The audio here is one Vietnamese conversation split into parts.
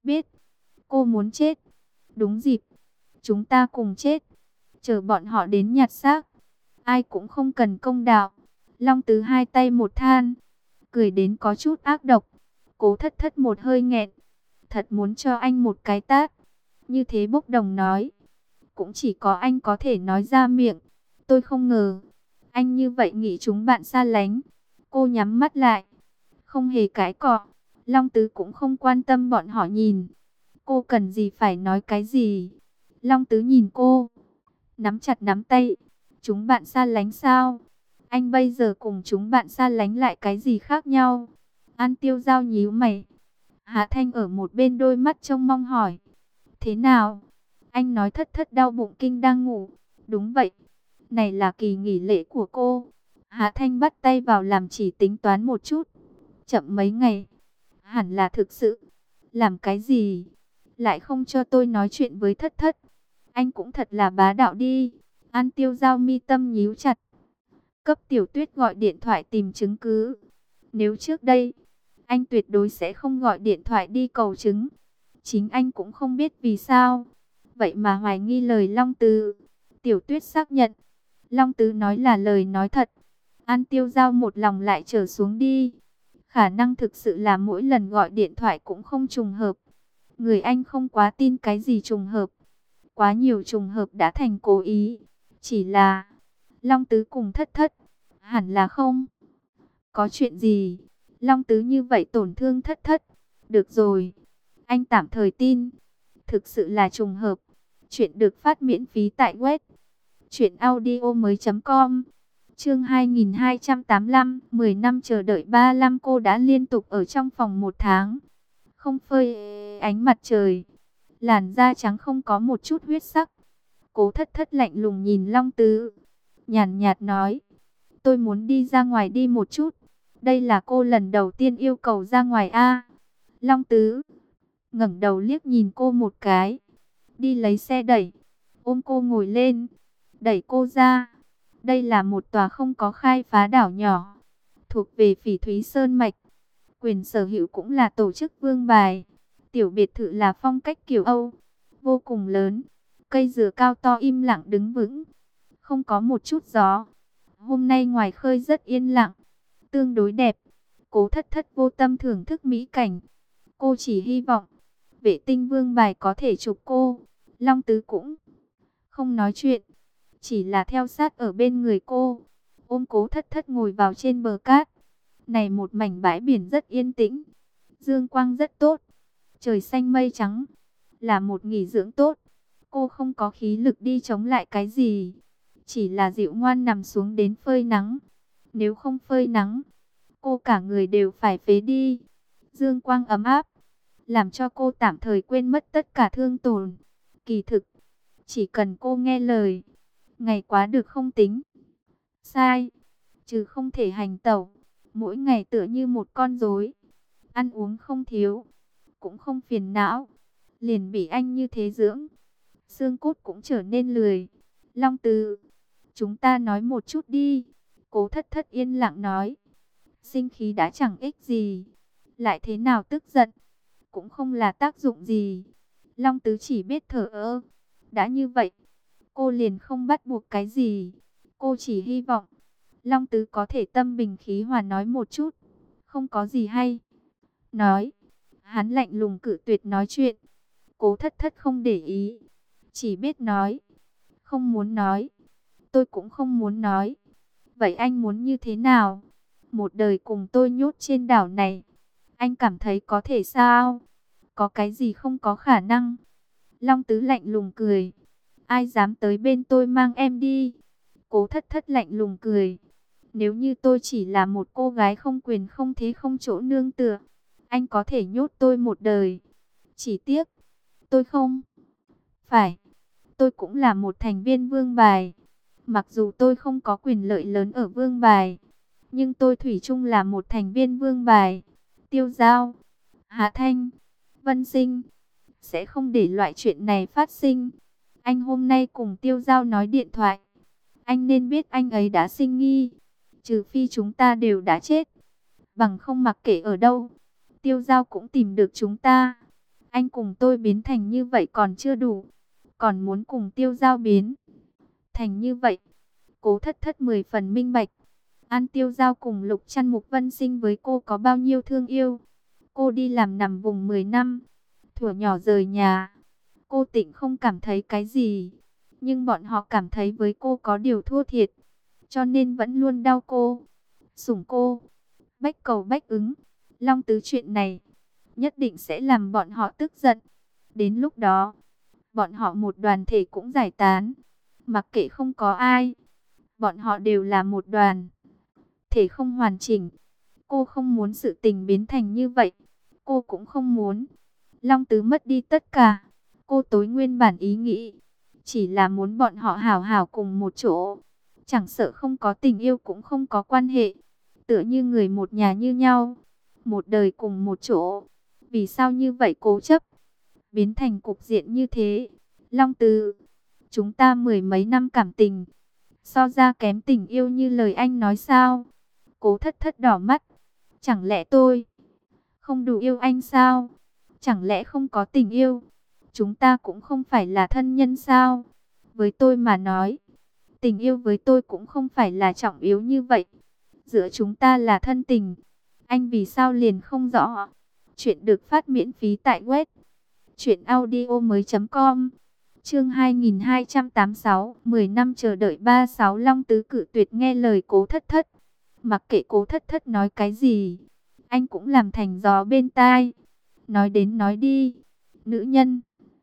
Biết, cô muốn chết. Đúng dịp, chúng ta cùng chết. Chờ bọn họ đến nhặt xác. Ai cũng không cần công đạo. Long Tứ hai tay một than, cười đến có chút ác độc. Cố Thất Thất một hơi nghẹn. Thật muốn cho anh một cái tát. Như thế Bốc Đồng nói. Cũng chỉ có anh có thể nói ra miệng. Tôi không ngờ. Anh như vậy nghĩ chúng bạn xa lánh. Cô nhắm mắt lại. Không hề cãi cọ. Long Tứ cũng không quan tâm bọn họ nhìn. Cô cần gì phải nói cái gì. Long Tứ nhìn cô. Nắm chặt nắm tay. Chúng bạn xa lánh sao? Anh bây giờ cùng chúng bạn xa lánh lại cái gì khác nhau? An Tiêu Giao nhíu mày. Hạ Thanh ở một bên đôi mắt trông mong hỏi. Thế nào? Anh nói Thất Thất đau bụng kinh đang ngủ. Đúng vậy. Này là kỳ nghỉ lễ của cô. Hạ Thanh bắt tay vào làm chỉ tính toán một chút. Chậm mấy ngày. Hẳn là thực sự. Làm cái gì? Lại không cho tôi nói chuyện với Thất Thất. Anh cũng thật là bá đạo đi. An Tiêu Giao mi tâm nhíu chặt. Cấp Tiểu Tuyết gọi điện thoại tìm chứng cứ. Nếu trước đây, anh tuyệt đối sẽ không gọi điện thoại đi cầu chứng. Chính anh cũng không biết vì sao. Vậy mà hoài nghi lời Long Tứ. Tiểu Tuyết xác nhận. Long Tứ nói là lời nói thật. An Tiêu Giao một lòng lại trở xuống đi. Khả năng thực sự là mỗi lần gọi điện thoại cũng không trùng hợp. Người anh không quá tin cái gì trùng hợp. Quá nhiều trùng hợp đã thành cố ý. Chỉ là Long Tứ cùng Thất Thất. Hẳn là không có chuyện gì. Long Tứ như vậy tổn thương Thất Thất. Được rồi. Anh tạm thời tin. Thực sự là trùng hợp. Chuyện được phát miễn phí tại web truyệnaudiomoi.com. Chương 2285, 10 năm chờ đợi 35. Cô đã liên tục ở trong phòng 1 tháng. Không phơi ánh mặt trời. Làn da trắng không có một chút huyết sắc. Cố Thất Thất lạnh lùng nhìn Long Tứ. Nhàn nhạt nói. Tôi muốn đi ra ngoài đi một chút. Đây là cô lần đầu tiên yêu cầu ra ngoài a. Long Tứ ngẩng đầu liếc nhìn cô một cái. Đi lấy xe đẩy. Ôm cô ngồi lên. Đẩy cô ra. Đây là một tòa không có khai phá đảo nhỏ. Thuộc về Phỉ Thúy Sơn Mạch. Quyền sở hữu cũng là tổ chức Vương Bài. Tiểu biệt thự là phong cách kiểu Âu. Vô cùng lớn. Cây dừa cao to im lặng đứng vững. Không có một chút gió. Hôm nay ngoài khơi rất yên lặng. Tương đối đẹp. Cố Thất Thất vô tâm thưởng thức mỹ cảnh. Cô chỉ hy vọng vệ tinh Vương Bài có thể chụp cô. Long Tứ cũng không nói chuyện. Chỉ là theo sát ở bên người cô. Ôm Cố Thất Thất ngồi vào trên bờ cát. Này một mảnh bãi biển rất yên tĩnh. Dương quang rất tốt. Trời xanh mây trắng. Là một nghỉ dưỡng tốt. Cô không có khí lực đi chống lại cái gì. Chỉ là dịu ngoan nằm xuống đến phơi nắng. Nếu không phơi nắng, cô cả người đều phải phế đi. Dương quang ấm áp, làm cho cô tạm thời quên mất tất cả thương tổn. Kỳ thực, chỉ cần cô nghe lời, ngày quá được không tính. Sai, chứ không thể hành tẩu. Mỗi ngày tựa như một con rối. Ăn uống không thiếu, cũng không phiền não. Liền bị anh như thế dưỡng. Xương cốt cũng trở nên lười. Long Tứ, chúng ta nói một chút đi. Cố Thất Thất yên lặng nói. Sinh khí đã chẳng ích gì. Lại thế nào tức giận, cũng không là tác dụng gì. Long Tứ chỉ biết thở ơ. Đã như vậy, cô liền không bắt buộc cái gì. Cô chỉ hy vọng Long Tứ có thể tâm bình khí hòa nói một chút. Không có gì hay nói. Hắn lạnh lùng cự tuyệt nói chuyện. Cố Thất Thất không để ý. Chỉ biết nói. Không muốn nói. Tôi cũng không muốn nói. Vậy anh muốn như thế nào? Một đời cùng tôi nhốt trên đảo này. Anh cảm thấy có thể sao? Có cái gì không có khả năng? Long Tứ lạnh lùng cười. Ai dám tới bên tôi mang em đi? Cố Thất Thất lạnh lùng cười. Nếu như tôi chỉ là một cô gái không quyền không thế không chỗ nương tựa, anh có thể nhốt tôi một đời. Chỉ tiếc, tôi không phải. Tôi cũng là một thành viên Vương Bài. Mặc dù tôi không có quyền lợi lớn ở Vương Bài, nhưng tôi thủy chung là một thành viên Vương Bài. Tiêu Giao, Hạ Thanh, Vân Sinh sẽ không để loại chuyện này phát sinh. Anh hôm nay cùng Tiêu Giao nói điện thoại. Anh nên biết anh ấy đã sinh nghi. Trừ phi chúng ta đều đã chết. Bằng không mặc kệ ở đâu, Tiêu Giao cũng tìm được chúng ta. Anh cùng tôi biến thành như vậy còn chưa đủ, còn muốn cùng Tiêu Giao biến thành như vậy. Cố Thất Thất 10 phần minh bạch. An Tiêu Giao cùng Lục Trăn Mục Vân Sinh với cô có bao nhiêu thương yêu. Cô đi làm nằm vùng 10 năm, thuở nhỏ rời nhà. Cô Tịnh không cảm thấy cái gì, nhưng bọn họ cảm thấy với cô có điều thua thiệt, cho nên vẫn luôn đau cô, sủng cô. Bách cầu bách ứng, Long Tứ chuyện này nhất định sẽ làm bọn họ tức giận. Đến lúc đó, bọn họ một đoàn thể cũng giải tán. Mặc kệ không có ai, bọn họ đều là một đoàn thể không hoàn chỉnh. Cô không muốn sự tình biến thành như vậy. Cô cũng không muốn Long Tứ mất đi tất cả. Cô tối nguyên bản ý nghĩ chỉ là muốn bọn họ hảo hảo cùng một chỗ. Chẳng sợ không có tình yêu cũng không có quan hệ. Tựa như người một nhà như nhau, một đời cùng một chỗ. Vì sao như vậy cố chấp, biến thành cục diện như thế? Long Tứ, chúng ta 10 mấy năm cảm tình, so ra kém tình yêu như lời anh nói sao? Cố Thất Thất đỏ mắt. Chẳng lẽ tôi không đủ yêu anh sao? Chẳng lẽ không có tình yêu? Chúng ta cũng không phải là thân nhân sao? Với tôi mà nói, tình yêu với tôi cũng không phải là trọng yếu như vậy. Giữa chúng ta là thân tình. Anh vì sao liền không rõ? Chuyện được phát miễn phí tại web truyệnaudiomoi.com. Chương 2286, 10 năm chờ đợi 36. Long Tứ cự tuyệt nghe lời Cố Thất Thất. Mặc kệ Cố Thất Thất nói cái gì, anh cũng làm thành gió bên tai. Nói đến nói đi, nữ nhân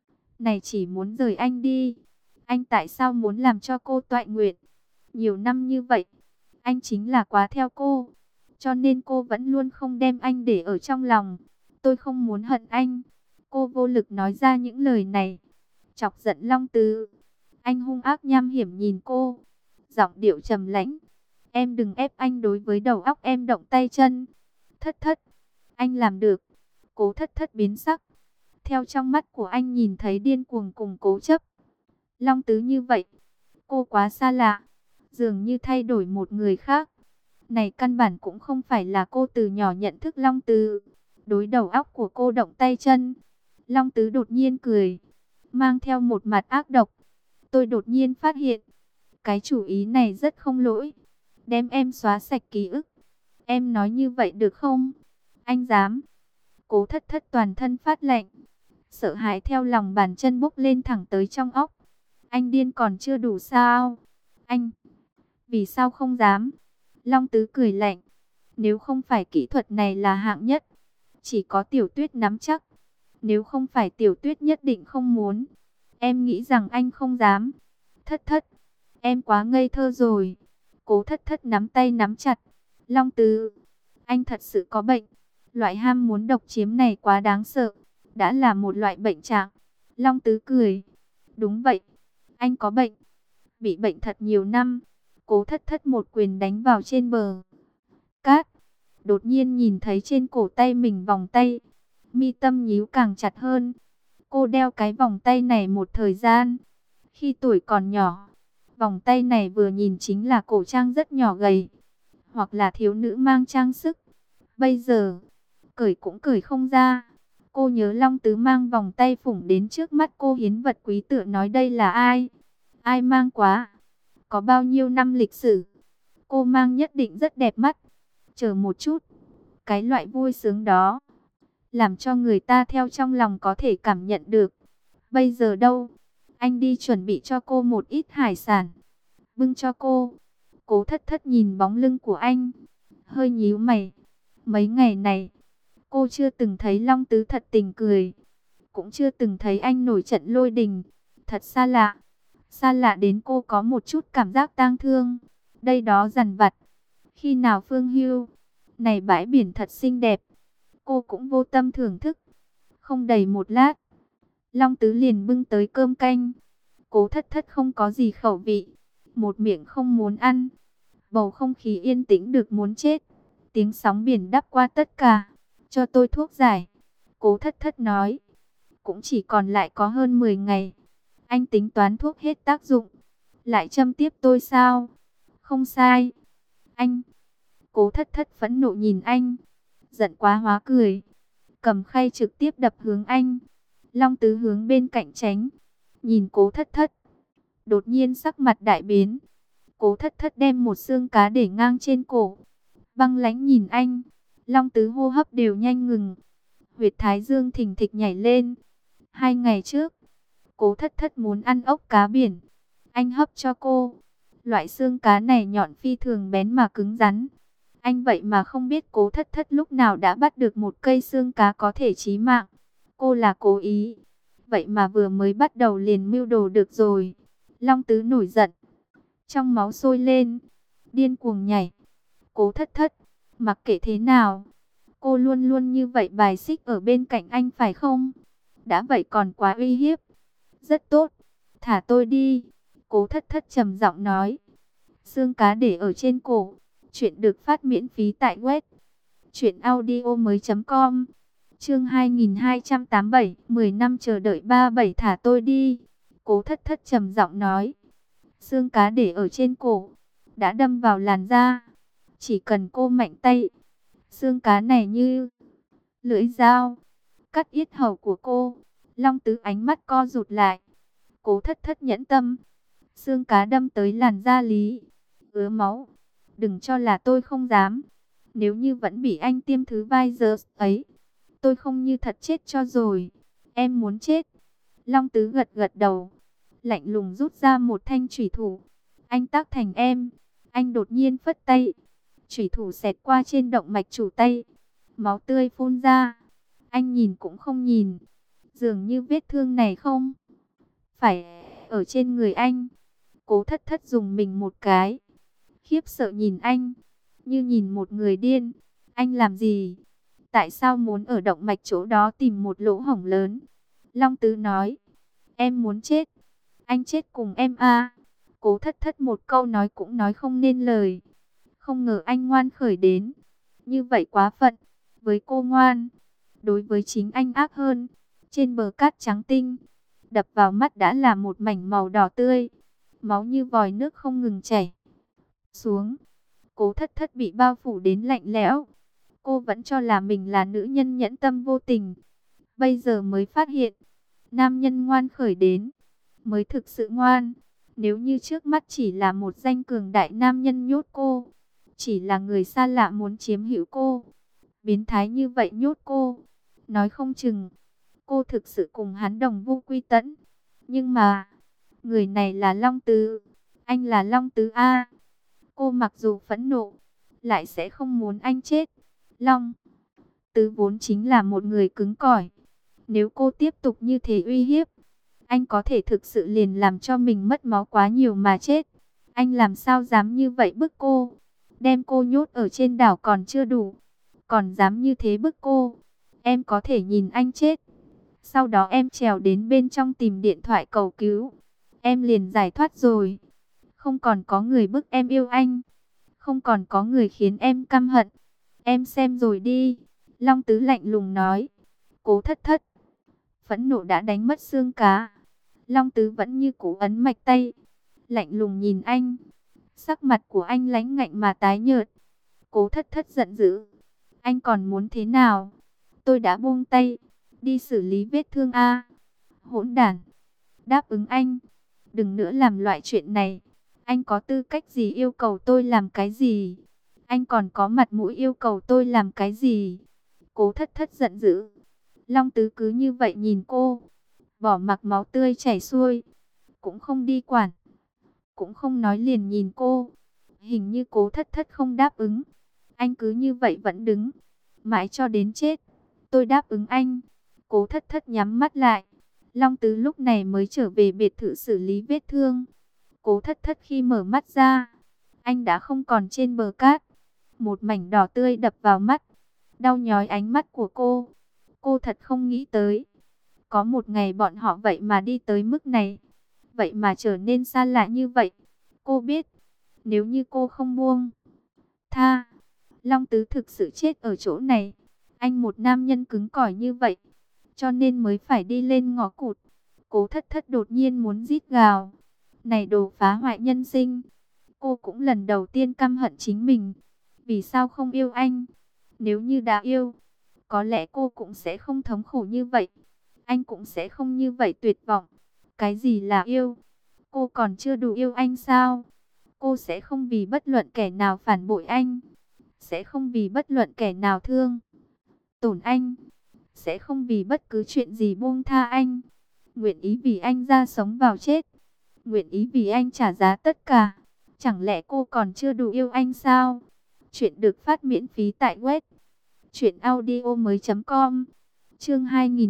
này chỉ muốn rời anh đi. Anh tại sao muốn làm cho cô toại nguyện? Nhiều năm như vậy, anh chính là quá theo cô, cho nên cô vẫn luôn không đem anh để ở trong lòng. Tôi không muốn hận anh. Cô vô lực nói ra những lời này, chọc giận Long Tứ. Anh hung ác nham hiểm nhìn cô, giọng điệu trầm lãnh. Em đừng ép anh đối với đầu óc em động tay chân. Thất Thất, anh làm được. Cố Thất Thất biến sắc. Theo trong mắt của anh nhìn thấy điên cuồng cùng cố chấp. Long Tứ như vậy, cô quá xa lạ, dường như thay đổi một người khác. Này căn bản cũng không phải là cô từ nhỏ nhận thức Long Tứ, đối đầu óc của cô động tay chân. Long Tứ đột nhiên cười, mang theo một mặt ác độc. Tôi đột nhiên phát hiện, cái chủ ý này rất không lỗi. Đem em xóa sạch ký ức. Em nói như vậy được không? Anh dám? Cố Thất Thất toàn thân phát lạnh, sợ hãi theo lòng bàn chân bốc lên thẳng tới trong óc. Anh điên còn chưa đủ sao? Anh, vì sao không dám? Long Tứ cười lạnh. Nếu không phải kỹ thuật này là hạng nhất, chỉ có Tiểu Tuyết nắm chắc. Nếu không phải Tiểu Tuyết nhất định không muốn. Em nghĩ rằng anh không dám. Thất Thất, em quá ngây thơ rồi. Cố Thất Thất nắm tay nắm chặt. Long Tứ, anh thật sự có bệnh. Loại ham muốn độc chiếm này quá đáng sợ, đã là một loại bệnh trạng. Long Tứ cười. Đúng vậy, anh có bệnh. Bị bệnh thật nhiều năm. Cố Thất Thất một quyền đánh vào trên bờ cát. Đột nhiên nhìn thấy trên cổ tay mình vòng tay. Mi tâm nhíu càng chặt hơn. Cô đeo cái vòng tay này một thời gian. Khi tuổi còn nhỏ, vòng tay này vừa nhìn chính là cổ trang rất nhỏ gầy, hoặc là thiếu nữ mang trang sức. Bây giờ, cởi cũng cởi không ra. Cô nhớ Long Tứ mang vòng tay phủng đến trước mắt cô hiến vật quý tựa nói đây là ai? Ai mang quá? Có bao nhiêu năm lịch sử? Cô mang nhất định rất đẹp mắt. Chờ một chút. Cái loại vui sướng đó, làm cho người ta theo trong lòng có thể cảm nhận được. Bây giờ đâu? Anh đi chuẩn bị cho cô một ít hải sản. Bưng cho cô. Cố Thất Thất nhìn bóng lưng của anh, hơi nhíu mày. Mấy ngày này, cô chưa từng thấy Long Tứ thật tình cười, cũng chưa từng thấy anh nổi trận lôi đình. Thật xa lạ. Xa lạ đến cô có một chút cảm giác tang thương. Đây đó dằn vặt. Khi nào Phương Hưu? Này bãi biển thật xinh đẹp. Cô cũng vô tâm thưởng thức. Không đầy một lát, Long Tứ liền bưng tới cơm canh. Cố Thất Thất không có gì khẩu vị, một miệng không muốn ăn. Bầu không khí yên tĩnh được muốn chết. Tiếng sóng biển đắp qua tất cả. Cho tôi thuốc giải. Cố Thất Thất nói. Cũng chỉ còn lại có hơn 10 ngày. Anh tính toán thuốc hết tác dụng, lại châm tiếp tôi sao? Không sai. Anh. Cố Thất Thất phẫn nộ nhìn anh, giận quá hóa cười, cầm khay trực tiếp đập hướng anh. Long Tứ hướng bên cạnh tránh, nhìn Cố Thất Thất. Đột nhiên sắc mặt đại biến. Cố Thất Thất đem một xương cá để ngang trên cổ, băng lãnh nhìn anh. Long Tứ hô hấp đều nhanh ngừng, huyệt thái dương thình thịch nhảy lên. 2 ngày trước, Cố Thất Thất muốn ăn ốc cá biển, anh hấp cho cô. Loại xương cá này nhọn phi thường bén mà cứng rắn. Anh vậy mà không biết Cố Thất Thất lúc nào đã bắt được một cây xương cá có thể chí mạng. Cô là cố ý, vậy mà vừa mới bắt đầu liền mưu đồ được rồi. Long Tứ nổi giận, trong máu sôi lên, điên cuồng nhảy. Cố Thất Thất, mặc kệ thế nào, cô luôn luôn như vậy bài xích ở bên cạnh anh phải không? Đã vậy còn quá uy hiếp. Rất tốt, thả tôi đi. Cố Thất Thất trầm giọng nói. Xương cá để ở trên cổ. Chuyện được phát miễn phí tại web truyệnaudiomoi.com. Chương 2287, 10 năm chờ đợi 37, thả tôi đi. Cố Thất Thất trầm giọng nói. Xương cá để ở trên cổ đã đâm vào làn da. Chỉ cần cô mạnh tay, xương cá này như lưỡi dao cắt yết hầu của cô. Long Tứ ánh mắt co rụt lại. Cố Thất Thất nhẫn tâm. Xương cá đâm tới làn da Lý, ứa máu. Đừng cho là tôi không dám. Nếu như vẫn bị anh tiêm thứ virus ấy, tôi không như thật chết cho rồi. Em muốn chết. Long Tứ gật gật đầu, lạnh lùng rút ra một thanh chủy thủ. Anh tác thành em. Anh đột nhiên phất tay, chủy thủ xẹt qua trên động mạch chủ tay. Máu tươi phun ra. Anh nhìn cũng không nhìn. Dường như vết thương này không phải ở trên người anh. Cố Thất Thất dùng mình một cái, khiếp sợ nhìn anh, như nhìn một người điên. Anh làm gì? Tại sao muốn ở động mạch chỗ đó tìm một lỗ hổng lớn? Long Tứ nói, em muốn chết. Anh chết cùng em à? Cố Thất Thất một câu nói cũng nói không nên lời. Không ngờ anh ngoan khởi đến như vậy, quá phận. Với cô ngoan, đối với chính anh ác hơn. Trên bờ cát trắng tinh, đập vào mắt đã là một mảnh màu đỏ tươi. Máu như vòi nước không ngừng chảy xuống. Cố Thất Thất bị bao phủ đến lạnh lẽo. Cô vẫn cho là mình là nữ nhân nhẫn tâm vô tình. Bây giờ mới phát hiện, nam nhân ngoan khởi đến mới thực sự ngoan. Nếu như trước mắt chỉ là một danh cường đại nam nhân nhốt cô, chỉ là người xa lạ muốn chiếm hữu cô, biến thái như vậy nhốt cô, nói không chừng cô thực sự cùng hắn đồng vu quy tẫn. Nhưng mà người này là Long Tứ. Anh là Long Tứ A. Cô mặc dù phẫn nộ, lại sẽ không muốn anh chết. Long Tứ vốn chính là một người cứng cỏi. Nếu cô tiếp tục như thế uy hiếp, anh có thể thực sự liền làm cho mình mất máu quá nhiều mà chết. Anh làm sao dám như vậy bức cô? Đem cô nhốt ở trên đảo còn chưa đủ, còn dám như thế bức cô. Em có thể nhìn anh chết, sau đó em trèo đến bên trong tìm điện thoại cầu cứu, em liền giải thoát rồi. Không còn có người bức em yêu anh, không còn có người khiến em căm hận. Em xem rồi đi. Long Tứ lạnh lùng nói. Cố Thất Thất phẫn nộ đã đánh mất xương cá. Long Tứ vẫn như cũ ấn mạch tay, lạnh lùng nhìn anh. Sắc mặt của anh lãnh ngạnh mà tái nhợt. Cố Thất Thất giận dữ. Anh còn muốn thế nào? Tôi đã buông tay, đi xử lý vết thương a. Hỗn đản. Đáp ứng anh, đừng nữa làm loại chuyện này. Anh có tư cách gì yêu cầu tôi làm cái gì? Anh còn có mặt mũi yêu cầu tôi làm cái gì? Cố Thất Thất giận dữ. Long Tứ cứ như vậy nhìn cô, bỏ mặc máu tươi chảy xuôi, cũng không đi quản, cũng không nói, liền nhìn cô. Hình như Cố Thất Thất không đáp ứng, anh cứ như vậy vẫn đứng, mãi cho đến chết. Tôi đáp ứng anh. Cố Thất Thất nhắm mắt lại. Long Tứ lúc này mới trở về biệt thự xử lý vết thương. Cố Thất Thất khi mở mắt ra, anh đã không còn trên bờ cát. Một mảnh đỏ tươi đập vào mắt, đau nhói ánh mắt của cô. Cô thật không nghĩ tới, có một ngày bọn họ vậy mà đi tới mức này, vậy mà trở nên xa lạ như vậy. Cô biết, nếu như cô không buông tha, Long Tứ thực sự chết ở chỗ này. Anh một nam nhân cứng cỏi như vậy, cho nên mới phải đi lên ngõ cụt. Cố Thất Thất đột nhiên muốn rít gào. Này đồ phá hoại nhân sinh. Cô cũng lần đầu tiên căm hận chính mình. Vì sao không yêu anh? Nếu như đã yêu, có lẽ cô cũng sẽ không thống khổ như vậy. anh cũng sẽ không như vậy tuyệt vọng. Cái gì là yêu? Cô còn chưa đủ yêu anh sao? Cô sẽ không vì bất luận kẻ nào phản bội anh, sẽ không vì bất luận kẻ nào thương tổn anh, sẽ không vì bất cứ chuyện gì buông tha anh. Nguyện ý vì anh ra sống vào chết, nguyện ý vì anh trả giá tất cả. Chẳng lẽ cô còn chưa đủ yêu anh sao? Chuyện được phát miễn phí tại web truyệnaudiomoi.com. Chương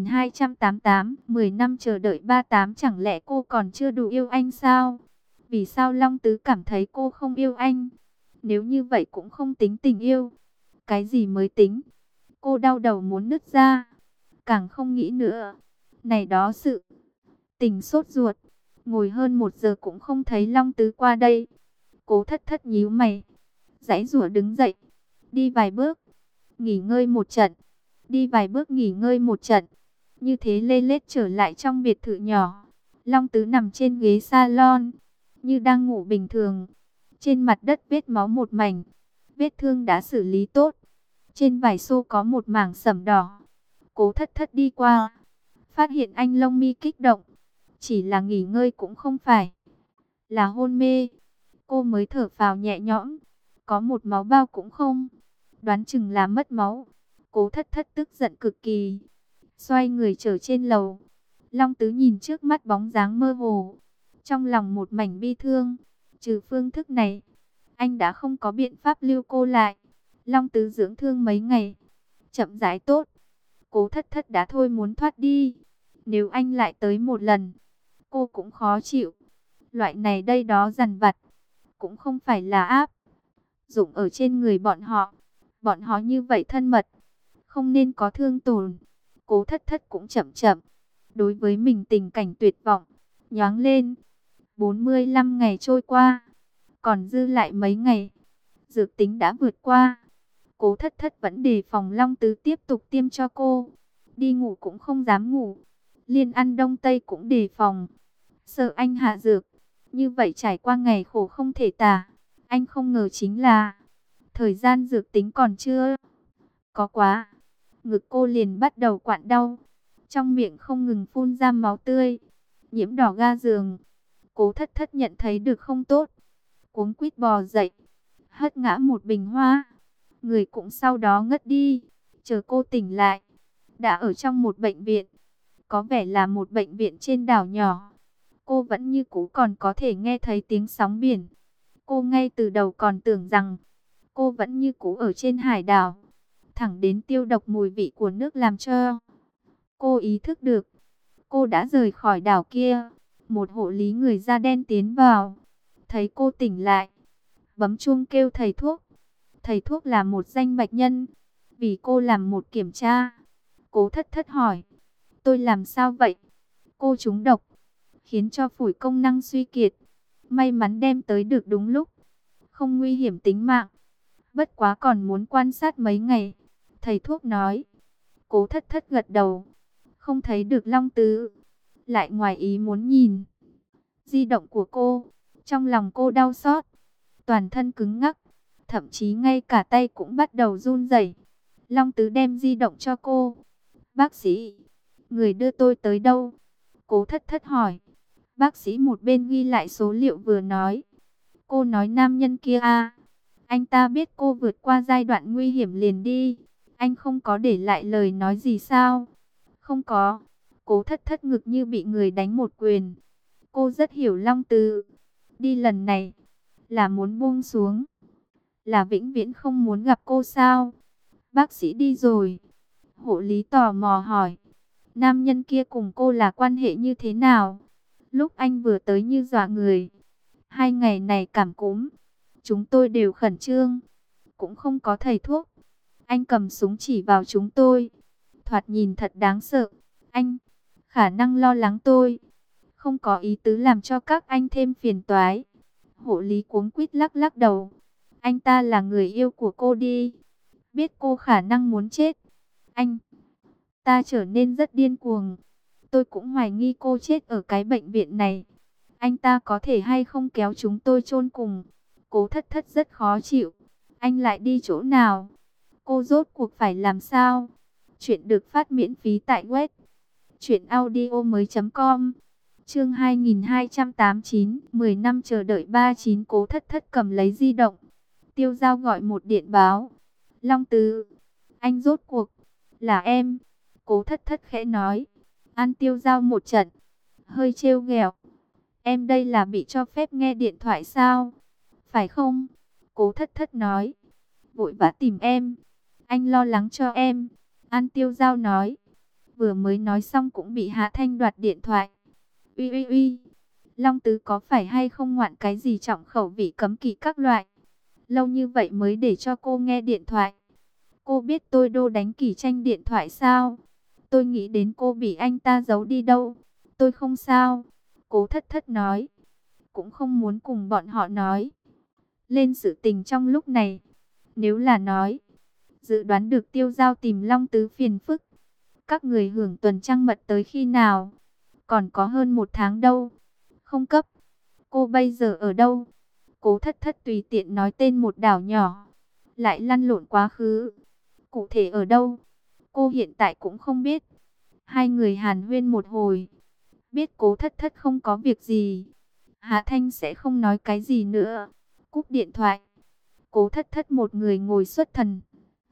2288, 10 năm chờ đợi 38. Chẳng lẽ cô còn chưa đủ yêu anh sao? Vì sao Long Tứ cảm thấy cô không yêu anh? Nếu như vậy cũng không tính tình yêu. Cái gì mới tính? Cô đau đầu muốn nứt ra. Càng không nghĩ nữa. Này đó sự tình sốt ruột. Ngồi hơn 1 giờ cũng không thấy Long Tứ qua đây. Cố Thất Thất nhíu mày, giãy giụa đứng dậy, đi vài bước, nghỉ ngơi một trận, đi vài bước nghỉ ngơi một trận. Như thế lê lết trở lại trong biệt thự nhỏ. Long Tứ nằm trên ghế salon, như đang ngủ bình thường. Trên mặt đất vết máu một mảnh, vết thương đã xử lý tốt. Trên vải xô có một mảng sẫm đỏ. Cố Thất Thất đi qua, phát hiện anh lông mi kích động. Chỉ là nghỉ ngơi cũng không phải, là hôn mê. Cô mới thở phào nhẹ nhõm, có một máu bao cũng không, đoán chừng là mất máu. Cố Thất Thất tức giận cực kỳ, xoay người trở trên lầu. Long Tứ nhìn trước mắt bóng dáng mơ hồ, trong lòng một mảnh bi thương. Trừ phương thức này, anh đã không có biện pháp lưu cô lại. Long Tứ dưỡng thương mấy ngày, chậm rãi tốt. Cố Thất Thất đã thôi muốn thoát đi. Nếu anh lại tới một lần, cô cũng khó chịu. Loại này đây đó dằn vặt, cũng không phải là áp dụng ở trên người bọn họ. Bọn họ như vậy thân mật, không nên có thương tổn. Cố Thất Thất cũng chậm chậm, đối với mình tình cảnh tuyệt vọng, nhoáng lên. 45 ngày trôi qua, còn dư lại mấy ngày, dược tính đã vượt qua. Cố Thất Thất vẫn đề phòng Long Tứ tiếp tục tiêm cho cô. Đi ngủ cũng không dám ngủ, liên ăn đông tây cũng đề phòng, sợ anh hạ dược. Như vậy trải qua ngày khổ không thể tả. Anh không ngờ chính là thời gian dược tính còn chưa có quá, ngực cô liền bắt đầu quặn đau, trong miệng không ngừng phun ra máu tươi, nhiễm đỏ ga giường. Cố Thất Thất nhận thấy được không tốt, cuống quýt bò dậy, hất ngã một bình hoa, người cũng sau đó ngất đi. Chờ cô tỉnh lại, đã ở trong một bệnh viện, có vẻ là một bệnh viện trên đảo nhỏ. Cô vẫn như cũ còn có thể nghe thấy tiếng sóng biển. Cô ngay từ đầu còn tưởng rằng cô vẫn như cũ ở trên hải đảo. Thẳng đến tiêu độc mùi vị của nước làm cho cô ý thức được cô đã rời khỏi đảo kia. Một hộ lý người da đen tiến vào, thấy cô tỉnh lại, bấm chuông kêu thầy thuốc. Thầy thuốc là một danh bạch nhân, vì cô làm một kiểm tra. Cố Thất Thất hỏi, tôi làm sao vậy? Cô trúng độc, khiến cho phổi công năng suy kiệt. May mắn đem tới được đúng lúc, không nguy hiểm tính mạng. Bất quá còn muốn quan sát mấy ngày, thầy thuốc nói. Cố Thất Thất gật đầu, không thấy được Long Tứ, lại ngoài ý muốn nhìn di động của cô. Trong lòng cô đau xót, toàn thân cứng ngắc, thậm chí ngay cả tay cũng bắt đầu run rẩy. Long Tứ đem di động cho cô. Bác sĩ, người đưa tôi tới đâu? Cố Thất Thất hỏi. Bác sĩ một bên ghi lại số liệu vừa nói. Cô nói nam nhân kia à? Anh ta biết cô vượt qua giai đoạn nguy hiểm liền đi. Anh không có để lại lời nói gì sao? Không có. Cố Thất Thất ngực như bị người đánh một quyền. Cô rất hiểu Long Tứ. Đi lần này là muốn buông xuống, là vĩnh viễn không muốn gặp cô sao? Bác sĩ đi rồi. Hộ lý tò mò hỏi. Nam nhân kia cùng cô là quan hệ như thế nào? Lúc anh vừa tới như dọa người. 2 ngày này cảm cúm, chúng tôi đều khẩn trương, cũng không có thầy thuốc. Anh cầm súng chỉ vào chúng tôi, thoạt nhìn thật đáng sợ. Anh khả năng lo lắng tôi, không có ý tứ làm cho các anh thêm phiền toái. Hộ lý cuống quýt lắc lắc đầu. Anh ta là người yêu của cô đi, biết cô khả năng muốn chết. Anh ta trở nên rất điên cuồng. Tôi cũng hoài nghi cô chết ở cái bệnh viện này. Anh ta có thể hay không kéo chúng tôi chôn cùng. Cố Thất Thất rất khó chịu. Anh lại đi chỗ nào? Cô rốt cuộc phải làm sao? Chuyện được phát miễn phí tại web Chuyện audio mới.com. Chương 2289, 10 năm chờ đợi 39. Cố Thất Thất cầm lấy di động. Tiêu Dao gọi một điện báo. Long Tứ, anh rốt cuộc là em. Cố Thất Thất khẽ nói. Ăn Tiêu Dao một trận, hơi trêu ghẹo. Em đây là bị cho phép nghe điện thoại sao? Phải không? Cố Thất Thất nói. Vội vã tìm em, anh lo lắng cho em. An Tiêu Dao nói. Vừa mới nói xong cũng bị Hạ Thanh đoạt điện thoại. Uy uy uy, Long Tứ có phải hay không ngoạn cái gì trọng khẩu vị cấm kỵ các loại? Lâu như vậy mới để cho cô nghe điện thoại. Cô biết tôi đô đánh kỷ tranh điện thoại sao? Tôi nghĩ đến cô bị anh ta giấu đi đâu. Tôi không sao. Cố Thất Thất nói. Cũng không muốn cùng bọn họ nói lên sự tình trong lúc này. Nếu là nói, dự đoán được Tiêu Dao tìm Long Tứ phiền phức. Các người hưởng tuần trăng mật tới khi nào? Còn có hơn 1 tháng đâu. Không cấp. Cô bây giờ ở đâu? Cố Thất Thất tùy tiện nói tên một đảo nhỏ. Lại lăn lộn quá khứ. Cụ thể ở đâu? Cô hiện tại cũng không biết. Hai người hàn huyên một hồi. Biết Cố Thất Thất không có việc gì, Hạ Thanh sẽ không nói cái gì nữa. Cúp điện thoại. Cố Thất Thất một người ngồi xuất thần.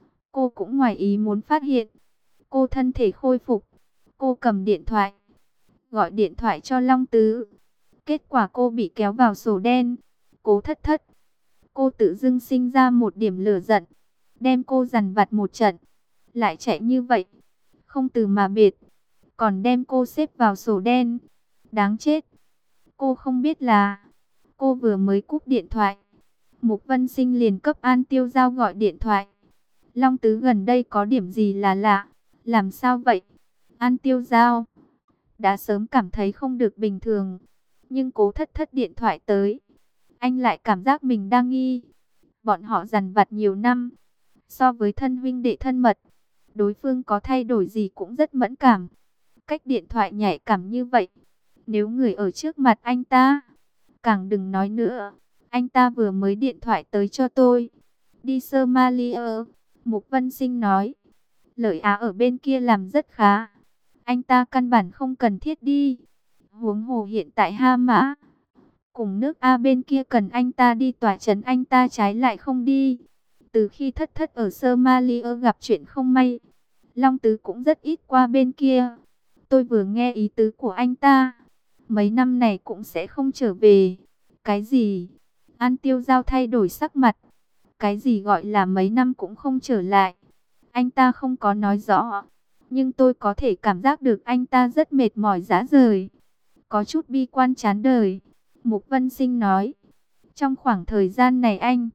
Cô cũng ngoài ý muốn phát hiện. Cô thân thể khôi phục. Cô cầm điện thoại, gọi điện thoại cho Long Tứ. Kết quả cô bị kéo vào sổ đen. Cố Thất Thất. Cô tự dưng sinh ra một điểm lửa giận. Đem cô dằn vặt một trận. Lại chạy như vậy. Không từ mà biệt. Còn đem cô xếp vào sổ đen. Đáng chết. Cô không biết là cô vừa mới cúp điện thoại, Mục Vân Sinh liền cấp An Tiêu Dao gọi điện thoại. Long Tứ gần đây có điểm gì là lạ? Làm sao vậy? An Tiêu Dao đã sớm cảm thấy không được bình thường. Nhưng Cố Thất Thất điện thoại tới, anh lại cảm giác mình đang nghi. Bọn họ dằn vặt nhiều năm. So với thân huynh đệ thân mật, đối phương có thay đổi gì cũng rất mẫn cảm. Cách điện thoại nhạy cảm như vậy. Nếu người ở trước mặt anh ta, càng đừng nói nữa. Anh ta vừa mới điện thoại tới cho tôi. Đi Somalia, Mục Vân Sinh nói. Lợi Á ở bên kia làm rất khá. Anh ta căn bản không cần thiết đi. Huống hồ hiện tại Ha Mã cùng nước A bên kia cần anh ta đi tỏa trấn, anh ta trái lại không đi. Từ khi Thất Thất ở Somalia gặp chuyện không may, Long Tứ cũng rất ít qua bên kia. Tôi vừa nghe ý tứ của anh ta, mấy năm này cũng sẽ không trở về. Cái gì? An Tiêu Dao thay đổi sắc mặt. Cái gì gọi là mấy năm cũng không trở lại? Anh ta không có nói rõ, nhưng tôi có thể cảm giác được anh ta rất mệt mỏi rã rời, có chút bi quan chán đời. Mục Vân Sinh nói. Trong khoảng thời gian này anh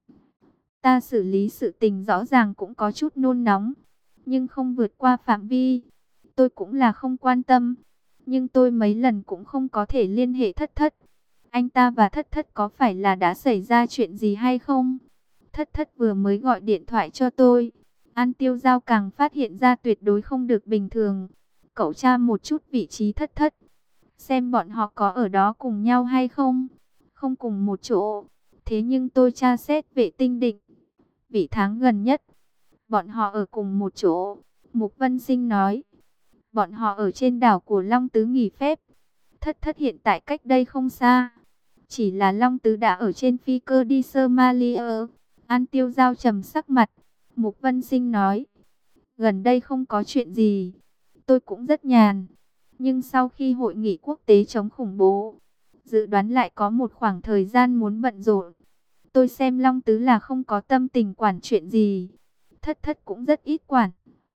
ta xử lý sự tình rõ ràng cũng có chút nôn nóng, nhưng không vượt qua phạm vi. Tôi cũng là không quan tâm, nhưng tôi mấy lần cũng không có thể liên hệ Thất Thất. Anh ta và Thất Thất có phải là đã xảy ra chuyện gì hay không? Thất Thất vừa mới gọi điện thoại cho tôi. An Tiêu Dao càng phát hiện ra tuyệt đối không được bình thường. Cậu tra một chút vị trí Thất Thất, xem bọn họ có ở đó cùng nhau hay không. Không cùng một chỗ. Thế nhưng tôi tra xét vệ tinh định vị tháng gần nhất, bọn họ ở cùng một chỗ. Mục Vân Sinh nói. Bọn họ ở trên đảo của Long Tứ nghỉ phép. Thất Thất hiện tại cách đây không xa. Chỉ là Long Tứ đã ở trên phi cơ đi Somalia. An Tiêu Dao trầm sắc mặt. Mục Vân Sinh nói. Gần đây không có chuyện gì. Tôi cũng rất nhàn. Nhưng sau khi hội nghị quốc tế chống khủng bố, dự đoán lại có một khoảng thời gian muốn bận rộn. Tôi xem Long Tứ là không có tâm tình quản chuyện gì. Thất Thất cũng rất ít quản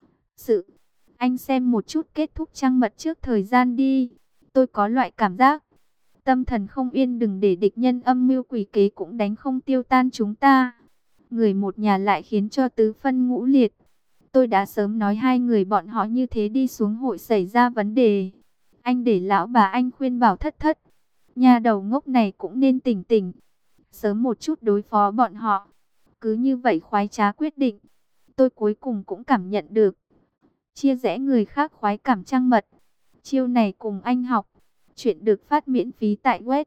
sự. Anh xem một chút kết thúc trăng mật trước thời gian đi. Tôi có loại cảm giác tâm thần không yên, đừng để địch nhân âm mưu quỷ kế cũng đánh không tiêu tan chúng ta. Người một nhà lại khiến cho tứ phân ngũ liệt. Tôi đã sớm nói hai người bọn họ như thế đi xuống hội xảy ra vấn đề. Anh để lão bà anh khuyên bảo Thất Thất. Nhà đầu ngốc này cũng nên tỉnh tỉnh. Sớm một chút đối phó bọn họ. Cứ như vậy khoái trá quyết định. Tôi cuối cùng cũng cảm nhận được. Chia rẽ người khác khoái cảm trăng mật. Chiêu này cùng anh học. Chuyện được phát miễn phí tại web